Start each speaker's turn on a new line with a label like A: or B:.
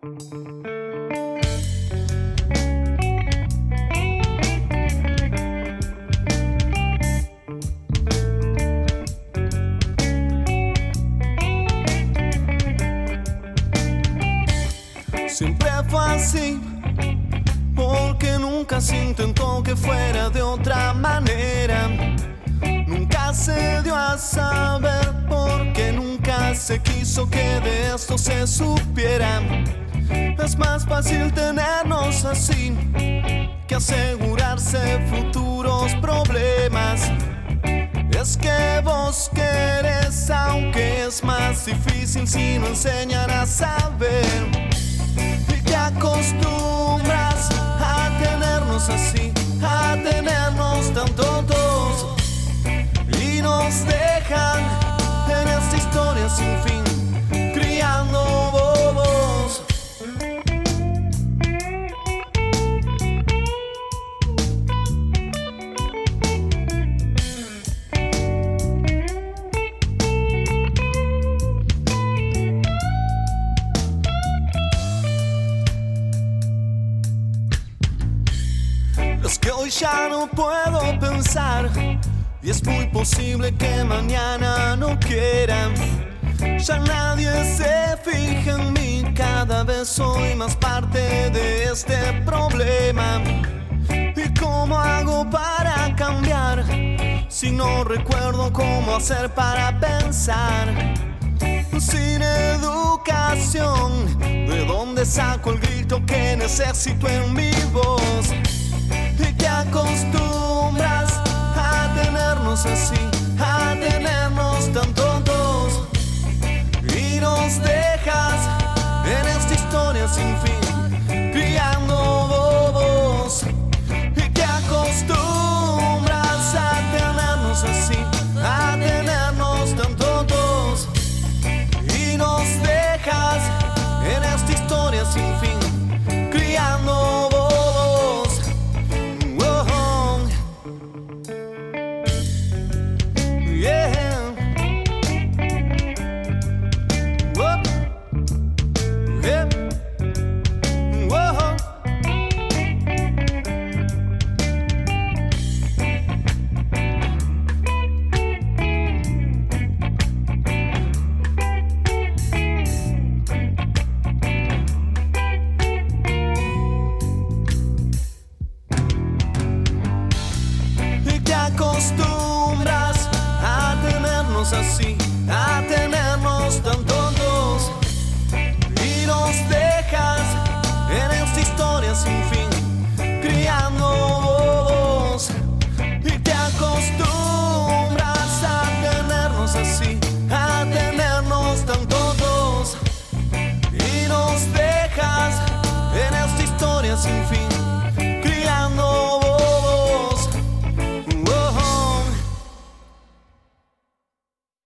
A: Siempre fue así, porque nunca se intentó que fuera de otra manera. Nunca se dio a saber, porque nunca se quiso que de esto se supiera. Es más fácil tenernos así que asegurarse futuros problemas. Es que vos querés, aunque es más difícil si no enseñan a saber. Te acostumbras a tenernos así, a tenernos tan tontos, y nos dejan en esta historia sin fin, criando bobos. Es que hoy ya no puedo pensar, y es muy posible que mañana no quiera. Ya nadie se fija en mí, cada vez soy más parte de este problema. ¿Y cómo hago para cambiar si no recuerdo cómo hacer para pensar? Sin educación, ¿de dónde saco el grito que necesito en mi voz? Y te acostumbras a tenernos así, a tenernos tan tontos, y nos dejas en esta historia sin fin.